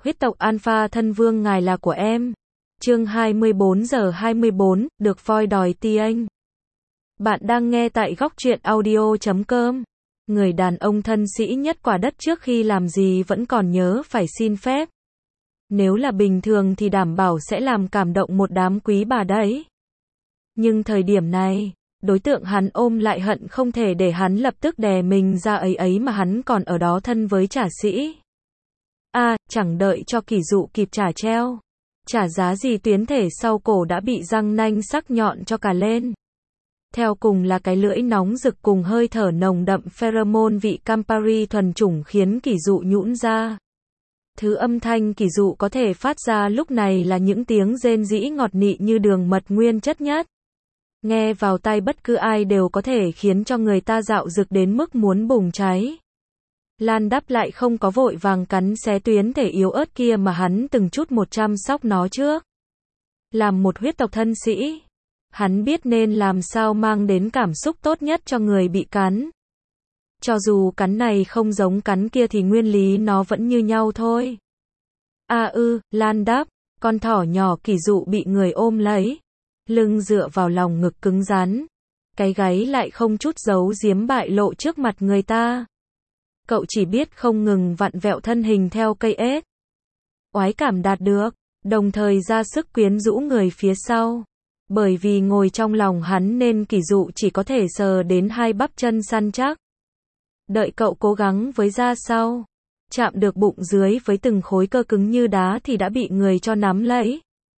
Huyết tộc Alpha thân vương ngài là của em. Chương 24:24, được voi đòi tiên. Bạn đang nghe tại góc truyện audio.com. Người đàn ông thân sĩ nhất quả đất trước khi làm gì vẫn còn nhớ phải xin phép. Nếu là bình thường thì đảm bảo sẽ làm cảm động một đám quý bà đấy. Nhưng thời điểm này, đối tượng hắn ôm lại hận không thể để hắn lập tức đè mình ra ấy mà hắn còn ở đó thân với trả sĩ. Chẳng đợi cho Kỷ Dụ kịp trả treo. Trả giá gì tuyến thể sau cổ đã bị răng nanh sắc nhọn cho cả lên. Theo cùng là cái lưỡi nóng rực cùng hơi thở nồng đậm pheromone vị Campari thuần chủng khiến Kỷ Dụ nhũn ra. Thứ âm thanh Kỷ Dụ có thể phát ra lúc này là những tiếng rên rỉ ngọt nị như đường mật nguyên chất nhất. Nghe vào tai bất cứ ai đều có thể khiến cho người ta dạo dực đến mức muốn bùng cháy. Lan Đắp lại không có vội vàng cắn xé tuyến thể yếu ớt kia mà hắn từng chút một chăm sóc nó trước. Làm một huyết tộc thân sĩ, hắn biết nên làm sao mang đến cảm xúc tốt nhất cho người bị cắn. Cho dù cắn này không giống cắn kia thì nguyên lý nó vẫn như nhau thôi. Lan Đắp, con thỏ nhỏ Kỷ Dụ bị người ôm lấy, lưng dựa vào lòng ngực cứng rắn, cái gáy lại không chút giấu giếm bại lộ trước mặt người ta. Cậu chỉ biết không ngừng vặn vẹo thân hình theo cây ếch. Oái cảm đạt được, đồng thời ra sức quyến rũ người phía sau. Bởi vì ngồi trong lòng hắn nên Kỷ Dụ chỉ có thể sờ đến hai bắp chân săn chắc. Đợi cậu cố gắng với da sau, chạm được bụng dưới với từng khối cơ cứng như đá thì đã bị người cho nắm lấy.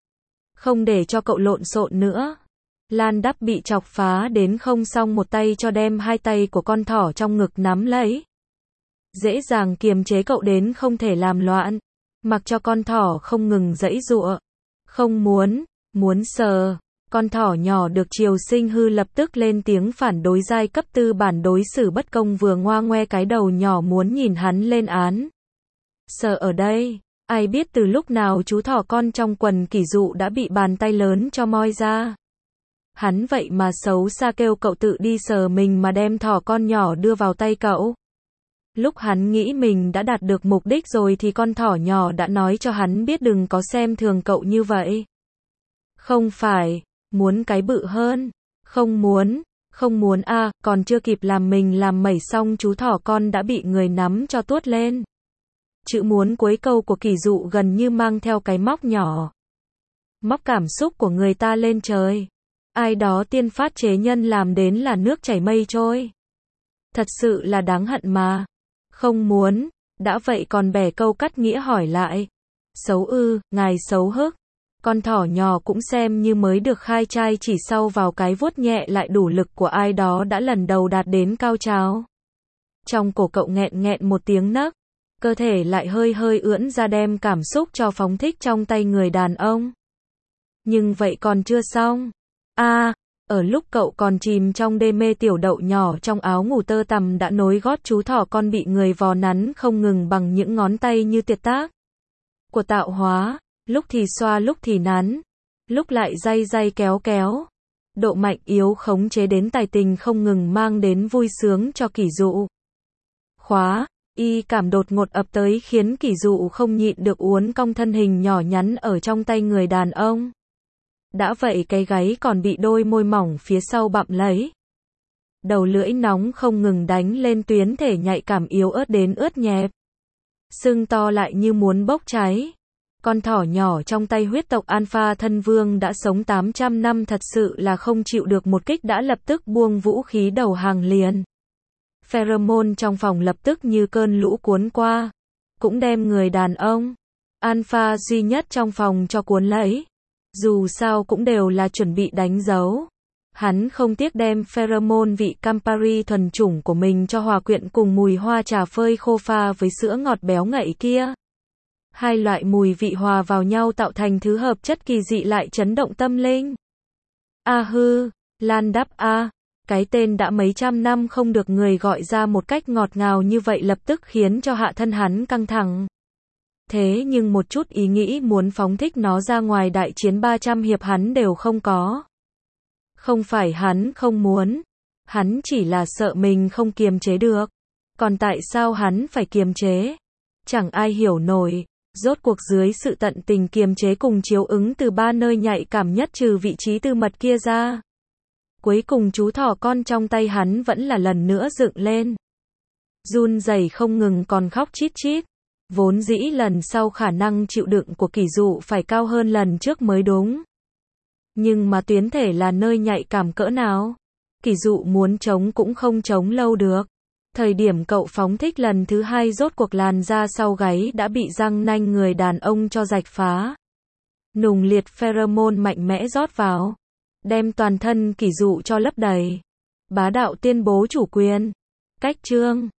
Không để cho cậu lộn xộn nữa, Lan Đắp bị chọc phá đến không xong một tay cho đem hai tay của con thỏ trong ngực nắm lấy. Dễ dàng kiềm chế cậu đến không thể làm loạn, mặc cho con thỏ không ngừng giãy giụa. Không muốn sờ. Con thỏ nhỏ được Triều Sinh Hư lập tức lên tiếng phản đối giai cấp tư bản đối xử bất công vừa ngoa ngoe cái đầu nhỏ muốn nhìn hắn lên án. Sờ ở đây, ai biết từ lúc nào chú thỏ con trong quần Kỷ Dụ đã bị bàn tay lớn cho moi ra. Hắn vậy mà xấu xa kêu cậu tự đi sờ mình mà đem thỏ con nhỏ đưa vào tay cậu. Lúc hắn nghĩ mình đã đạt được mục đích rồi thì con thỏ nhỏ đã nói cho hắn biết đừng có xem thường cậu như vậy. Không phải, muốn cái bự hơn. Không muốn còn chưa kịp làm mình làm mẩy xong chú thỏ con đã bị người nắm cho tuốt lên. Chữ muốn cuối câu của Kỷ Dụ gần như mang theo cái móc nhỏ. Móc cảm xúc của người ta lên trời. Ai đó tiên phát chế nhân làm đến là nước chảy mây trôi. Thật sự là đáng hận mà. Không muốn, đã vậy còn bẻ câu cắt nghĩa hỏi lại. Xấu ngài xấu hức. Con thỏ nhỏ cũng xem như mới được khai trai chỉ sau vào cái vuốt nhẹ lại đủ lực của ai đó đã lần đầu đạt đến cao trào. Trong cổ cậu nghẹn một tiếng nấc, cơ thể lại hơi ưỡn ra đem cảm xúc cho phóng thích trong tay người đàn ông. Nhưng vậy còn chưa xong. Ở lúc cậu còn chìm trong đê mê tiểu đậu nhỏ trong áo ngủ tơ tằm đã nối gót chú thỏ con bị người vò nắn không ngừng bằng những ngón tay như tuyệt tác của tạo hóa, lúc thì xoa lúc thì nắn, lúc lại day kéo. Độ mạnh yếu khống chế đến tài tình không ngừng mang đến vui sướng cho Kỷ Dụ. Cảm đột ngột ập tới khiến Kỷ Dụ không nhịn được uốn cong thân hình nhỏ nhắn ở trong tay người đàn ông. Đã vậy cái gáy còn bị đôi môi mỏng phía sau bặm lấy. Đầu lưỡi nóng không ngừng đánh lên tuyến thể nhạy cảm yếu ớt đến ướt nhẹp. Sưng to lại như muốn bốc cháy. Con thỏ nhỏ trong tay huyết tộc Alpha thân vương đã sống 800 năm thật sự là không chịu được một kích đã lập tức buông vũ khí đầu hàng liền. Pheromone trong phòng lập tức như cơn lũ cuốn qua. Cũng đem người đàn ông Alpha duy nhất trong phòng cho cuốn lấy. Dù sao cũng đều là chuẩn bị đánh dấu. Hắn không tiếc đem pheromone vị Campari thuần chủng của mình cho hòa quyện cùng mùi hoa trà phơi khô pha với sữa ngọt béo ngậy kia. Hai loại mùi vị hòa vào nhau tạo thành thứ hợp chất kỳ dị lại chấn động tâm linh. Lan Đắp cái tên đã mấy trăm năm không được người gọi ra một cách ngọt ngào như vậy lập tức khiến cho hạ thân hắn căng thẳng. Thế nhưng một chút ý nghĩ muốn phóng thích nó ra ngoài đại chiến 300 hiệp hắn đều không có. Không phải hắn không muốn, hắn chỉ là sợ mình không kiềm chế được. Còn tại sao hắn phải kiềm chế? Chẳng ai hiểu nổi. Rốt cuộc dưới sự tận tình kiềm chế cùng chiếu ứng từ ba nơi nhạy cảm nhất trừ vị trí tư mật kia ra. Cuối cùng chú thỏ con trong tay hắn vẫn là lần nữa dựng lên. Run rẩy không ngừng còn khóc chít chít. Vốn dĩ lần sau khả năng chịu đựng của Kỷ Dụ phải cao hơn lần trước mới đúng. Nhưng mà tuyến thể là nơi nhạy cảm cỡ nào? Kỷ Dụ muốn chống cũng không chống lâu được. Thời điểm cậu phóng thích lần thứ hai rốt cuộc làn da sau gáy đã bị răng nanh người đàn ông cho rạch phá. Nùng liệt pheromone mạnh mẽ rót vào. Đem toàn thân Kỷ Dụ cho lấp đầy. Bá đạo tuyên bố chủ quyền. Cách chương